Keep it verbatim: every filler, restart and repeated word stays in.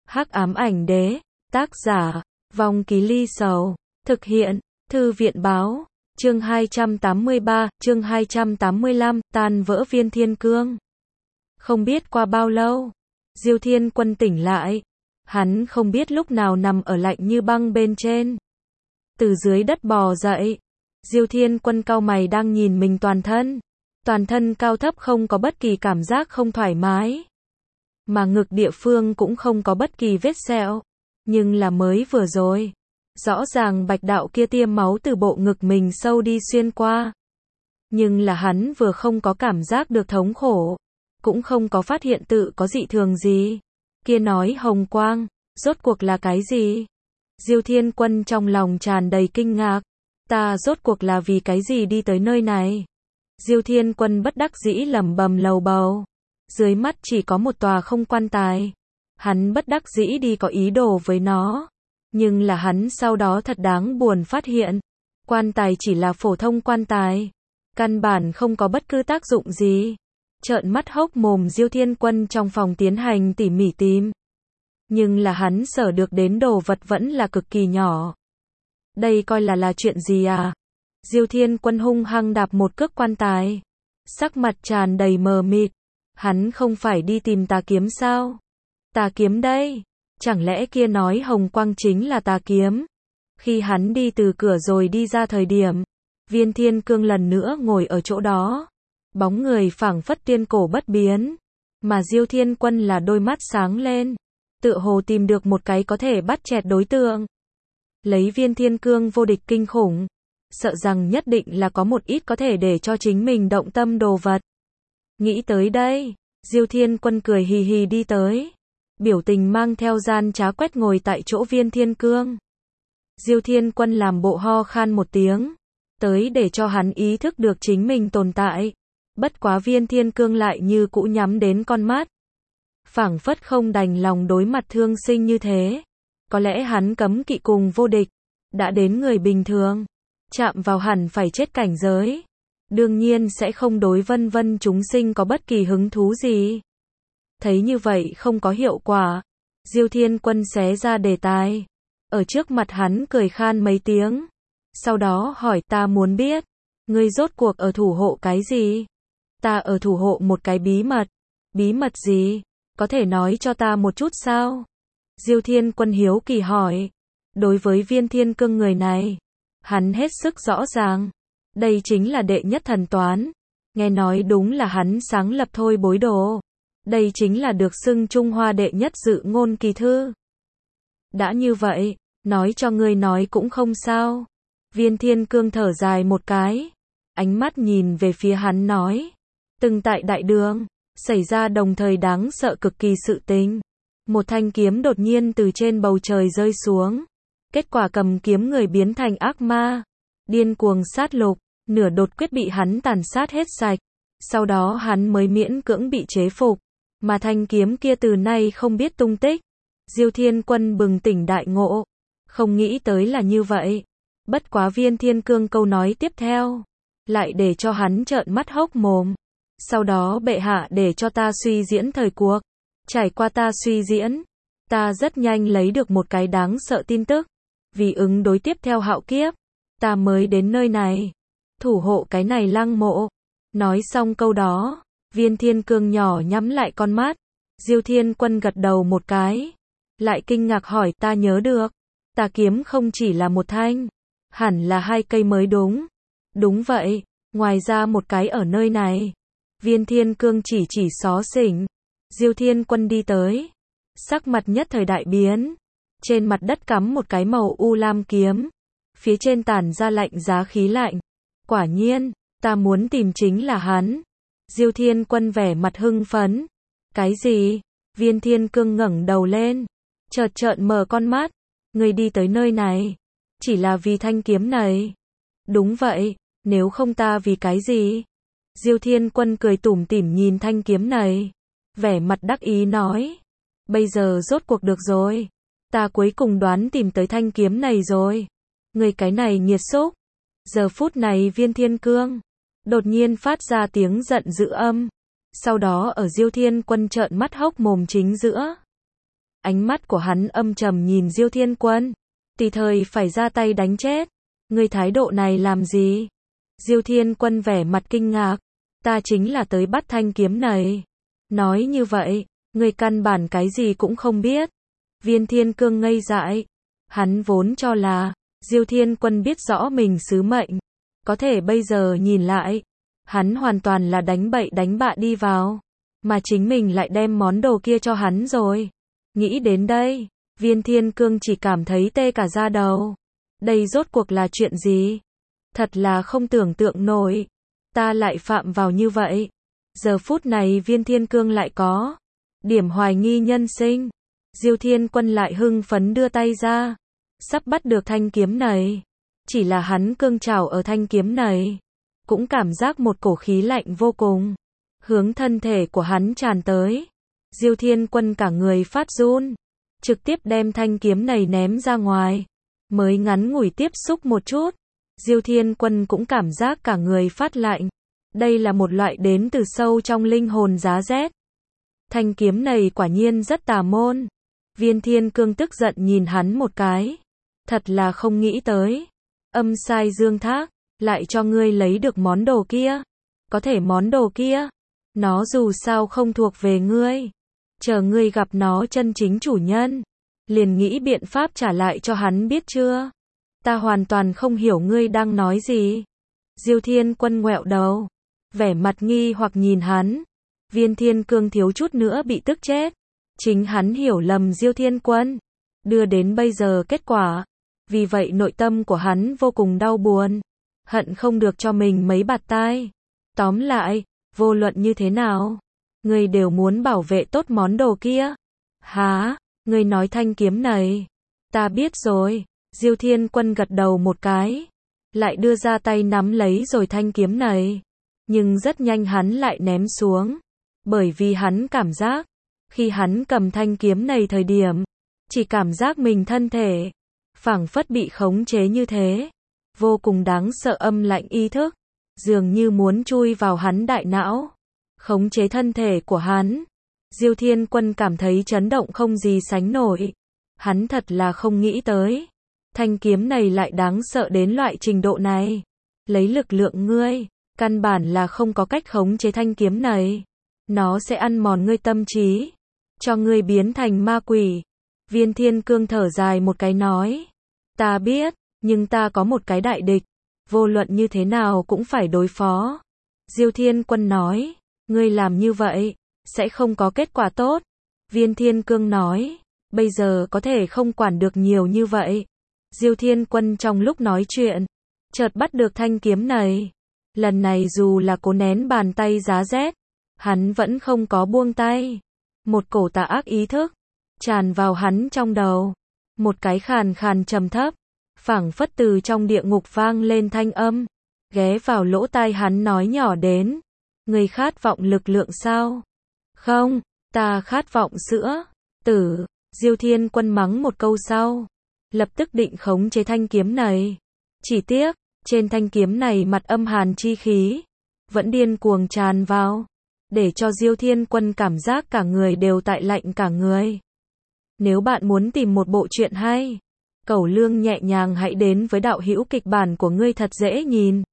Hắc ám ảnh đế, tác giả, Vong Ký Ly Sầu, thực hiện, Thư viện báo, chương hai trăm tám mươi ba, chương hai trăm tám mươi lăm, tan vỡ viên thiên cương. Không biết qua bao lâu, Diêu Thiên Quân tỉnh lại, hắn không biết lúc nào nằm ở lạnh như băng bên trên. Từ dưới đất bò dậy, Diêu Thiên Quân cau mày đang nhìn mình toàn thân. Toàn thân cao thấp không có bất kỳ cảm giác không thoải mái. Mà ngực địa phương cũng không có bất kỳ vết sẹo. Nhưng là mới vừa rồi. Rõ ràng bạch đạo kia tiêm máu từ bộ ngực mình sâu đi xuyên qua. Nhưng là hắn vừa không có cảm giác được thống khổ. Cũng không có phát hiện tự có dị thường gì. Kia nói hồng quang, rốt cuộc là cái gì? Diêu Thiên Quân trong lòng tràn đầy kinh ngạc. Ta rốt cuộc là vì cái gì đi tới nơi này? Diêu Thiên Quân bất đắc dĩ lẩm bẩm lầu bầu. Dưới mắt chỉ có một tòa không quan tài. Hắn bất đắc dĩ đi có ý đồ với nó. Nhưng là hắn sau đó thật đáng buồn phát hiện. Quan tài chỉ là phổ thông quan tài. Căn bản không có bất cứ tác dụng gì. Trợn mắt hốc mồm Diêu Thiên Quân trong phòng tiến hành tỉ mỉ tìm. Nhưng là hắn sở được đến đồ vật vẫn là cực kỳ nhỏ. Đây coi là là chuyện gì à? Diêu Thiên Quân hung hăng đạp một cước quan tài. Sắc mặt tràn đầy mờ mịt. Hắn không phải đi tìm tà kiếm sao? Tà kiếm đây? Chẳng lẽ kia nói hồng quang chính là tà kiếm? Khi hắn đi từ cửa rồi đi ra thời điểm, viên thiên cương lần nữa ngồi ở chỗ đó. Bóng người phảng phất tiên cổ bất biến. Mà Diêu Thiên Quân là đôi mắt sáng lên. Tựa hồ tìm được một cái có thể bắt chẹt đối tượng. Lấy viên thiên cương vô địch kinh khủng. Sợ rằng nhất định là có một ít có thể để cho chính mình động tâm đồ vật. Nghĩ tới đây, Diêu Thiên Quân cười hì hì đi tới. Biểu tình mang theo gian trá quét ngồi tại chỗ viên thiên cương. Diêu Thiên Quân làm bộ ho khan một tiếng. Tới để cho hắn ý thức được chính mình tồn tại. Bất quá viên thiên cương lại như cũ nhắm đến con mắt. Phảng phất không đành lòng đối mặt thương sinh như thế. Có lẽ hắn cấm kỵ cùng vô địch. Đã đến người bình thường. Chạm vào hẳn phải chết cảnh giới. Đương nhiên sẽ không đối vân vân chúng sinh có bất kỳ hứng thú gì. Thấy như vậy không có hiệu quả. Diêu Thiên Quân xé ra đề tài. Ở trước mặt hắn cười khan mấy tiếng. Sau đó hỏi ta muốn biết. Ngươi rốt cuộc ở thủ hộ cái gì? Ta ở thủ hộ một cái bí mật. Bí mật gì? Có thể nói cho ta một chút sao? Diêu Thiên Quân hiếu kỳ hỏi. Đối với viên thiên cương người này, hắn hết sức rõ ràng. Đây chính là đệ nhất thần toán. Nghe nói đúng là hắn sáng lập thôi bối đồ. Đây chính là được xưng Trung Hoa đệ nhất dự ngôn kỳ thư. Đã như vậy, nói cho ngươi nói cũng không sao. Viên thiên cương thở dài một cái. Ánh mắt nhìn về phía hắn nói. Từng tại đại đường, xảy ra đồng thời đáng sợ cực kỳ sự tình. Một thanh kiếm đột nhiên từ trên bầu trời rơi xuống. Kết quả cầm kiếm người biến thành ác ma. Điên cuồng sát lục. Nửa đột quyết bị hắn tàn sát hết sạch. Sau đó hắn mới miễn cưỡng bị chế phục. Mà thanh kiếm kia từ nay không biết tung tích. Diêu Thiên Quân bừng tỉnh đại ngộ. Không nghĩ tới là như vậy. Bất quá viên thiên cương câu nói tiếp theo. Lại để cho hắn trợn mắt hốc mồm. Sau đó bệ hạ để cho ta suy diễn thời cuộc. Trải qua ta suy diễn. Ta rất nhanh lấy được một cái đáng sợ tin tức. Vì ứng đối tiếp theo hạo kiếp. Ta mới đến nơi này. Thủ hộ cái này lăng mộ. Nói xong câu đó. Viên thiên cương nhỏ nhắm lại con mắt. Diêu Thiên Quân gật đầu một cái. Lại kinh ngạc hỏi ta nhớ được. Tà kiếm không chỉ là một thanh. Hẳn là hai cây mới đúng. Đúng vậy. Ngoài ra một cái ở nơi này. Viên thiên cương chỉ chỉ xó xỉnh. Diêu Thiên Quân đi tới. Sắc mặt nhất thời đại biến. Trên mặt đất cắm một cái màu u lam kiếm. Phía trên tản ra lạnh giá khí lạnh. Quả nhiên, ta muốn tìm chính là hắn. Diêu Thiên Quân vẻ mặt hưng phấn. Cái gì? Viên thiên cương ngẩng đầu lên. Chợt trợn mở con mắt. Ngươi đi tới nơi này. Chỉ là vì thanh kiếm này. Đúng vậy, nếu không ta vì cái gì? Diêu Thiên Quân cười tủm tỉm nhìn thanh kiếm này. Vẻ mặt đắc ý nói. Bây giờ rốt cuộc được rồi. Ta cuối cùng đoán tìm tới thanh kiếm này rồi. Người cái này nghiệt xúc. Giờ phút này viên thiên cương đột nhiên phát ra tiếng giận dữ âm. Sau đó ở Diêu Thiên Quân trợn mắt hốc mồm chính giữa. Ánh mắt của hắn âm trầm nhìn Diêu Thiên Quân. Tùy thời phải ra tay đánh chết. Ngươi thái độ này làm gì? Diêu Thiên Quân vẻ mặt kinh ngạc. Ta chính là tới bắt thanh kiếm này. Nói như vậy, ngươi căn bản cái gì cũng không biết. Viên Thiên Cương ngây dại. Hắn vốn cho là, Diêu Thiên Quân biết rõ mình sứ mệnh. Có thể bây giờ nhìn lại, hắn hoàn toàn là đánh bậy đánh bạ đi vào. Mà chính mình lại đem món đồ kia cho hắn rồi. Nghĩ đến đây, Viên Thiên Cương chỉ cảm thấy tê cả da đầu. Đây rốt cuộc là chuyện gì? Thật là không tưởng tượng nổi. Ta lại phạm vào như vậy. Giờ phút này Viên Thiên Cương lại có điểm hoài nghi nhân sinh. Diêu Thiên Quân lại hưng phấn đưa tay ra. Sắp bắt được thanh kiếm này. Chỉ là hắn cương trảo ở thanh kiếm này. Cũng cảm giác một cổ khí lạnh vô cùng. Hướng thân thể của hắn tràn tới. Diêu Thiên Quân cả người phát run. Trực tiếp đem thanh kiếm này ném ra ngoài. Mới ngắn ngủi tiếp xúc một chút. Diêu Thiên Quân cũng cảm giác cả người phát lạnh. Đây là một loại đến từ sâu trong linh hồn giá rét. Thanh kiếm này quả nhiên rất tà môn. Viên Thiên Cương tức giận nhìn hắn một cái. Thật là không nghĩ tới. Âm sai dương thác, lại cho ngươi lấy được món đồ kia. Có thể món đồ kia, nó dù sao không thuộc về ngươi. Chờ ngươi gặp nó chân chính chủ nhân, liền nghĩ biện pháp trả lại cho hắn biết chưa? Ta hoàn toàn không hiểu ngươi đang nói gì. Diêu Thiên Quân ngoẹo đầu, vẻ mặt nghi hoặc nhìn hắn. Viên Thiên Cương thiếu chút nữa bị tức chết. Chính hắn hiểu lầm Diêu Thiên Quân, đưa đến bây giờ kết quả. Vì vậy nội tâm của hắn vô cùng đau buồn, hận không được cho mình mấy bạt tai. Tóm lại, vô luận như thế nào, ngươi đều muốn bảo vệ tốt món đồ kia. Hả? Ngươi nói thanh kiếm này? Ta biết rồi. Diêu Thiên Quân gật đầu một cái, lại đưa ra tay nắm lấy rồi thanh kiếm này. Nhưng rất nhanh hắn lại ném xuống, bởi vì hắn cảm giác, khi hắn cầm thanh kiếm này thời điểm, chỉ cảm giác mình thân thể phảng phất bị khống chế như thế, vô cùng đáng sợ âm lạnh ý thức, dường như muốn chui vào hắn đại não, khống chế thân thể của hắn. Diêu Thiên Quân cảm thấy chấn động không gì sánh nổi. Hắn thật là không nghĩ tới, thanh kiếm này lại đáng sợ đến loại trình độ này. Lấy lực lượng ngươi, căn bản là không có cách khống chế thanh kiếm này. Nó sẽ ăn mòn ngươi tâm trí, cho ngươi biến thành ma quỷ. Viên Thiên Cương thở dài một cái nói, ta biết, nhưng ta có một cái đại địch, vô luận như thế nào cũng phải đối phó. Diêu Thiên Quân nói, ngươi làm như vậy, sẽ không có kết quả tốt. Viên Thiên Cương nói, bây giờ có thể không quản được nhiều như vậy. Diêu Thiên Quân trong lúc nói chuyện, chợt bắt được thanh kiếm này. Lần này dù là cố nén bàn tay giá rét, hắn vẫn không có buông tay. Một cổ tà ác ý thức tràn vào hắn trong đầu. Một cái khàn khàn trầm thấp, phảng phất từ trong địa ngục vang lên thanh âm, ghé vào lỗ tai hắn nói nhỏ đến, ngươi khát vọng lực lượng sao? Không, ta khát vọng sữa, tử. Diêu Thiên Quân mắng một câu sau, lập tức định khống chế thanh kiếm này. Chỉ tiếc, trên thanh kiếm này mặt âm hàn chi khí, vẫn điên cuồng tràn vào, để cho Diêu Thiên Quân cảm giác cả người đều tại lạnh cả người. Nếu bạn muốn tìm một bộ truyện hay, Cẩu Lương nhẹ nhàng hãy đến với đạo hữu kịch bản của ngươi thật dễ nhìn.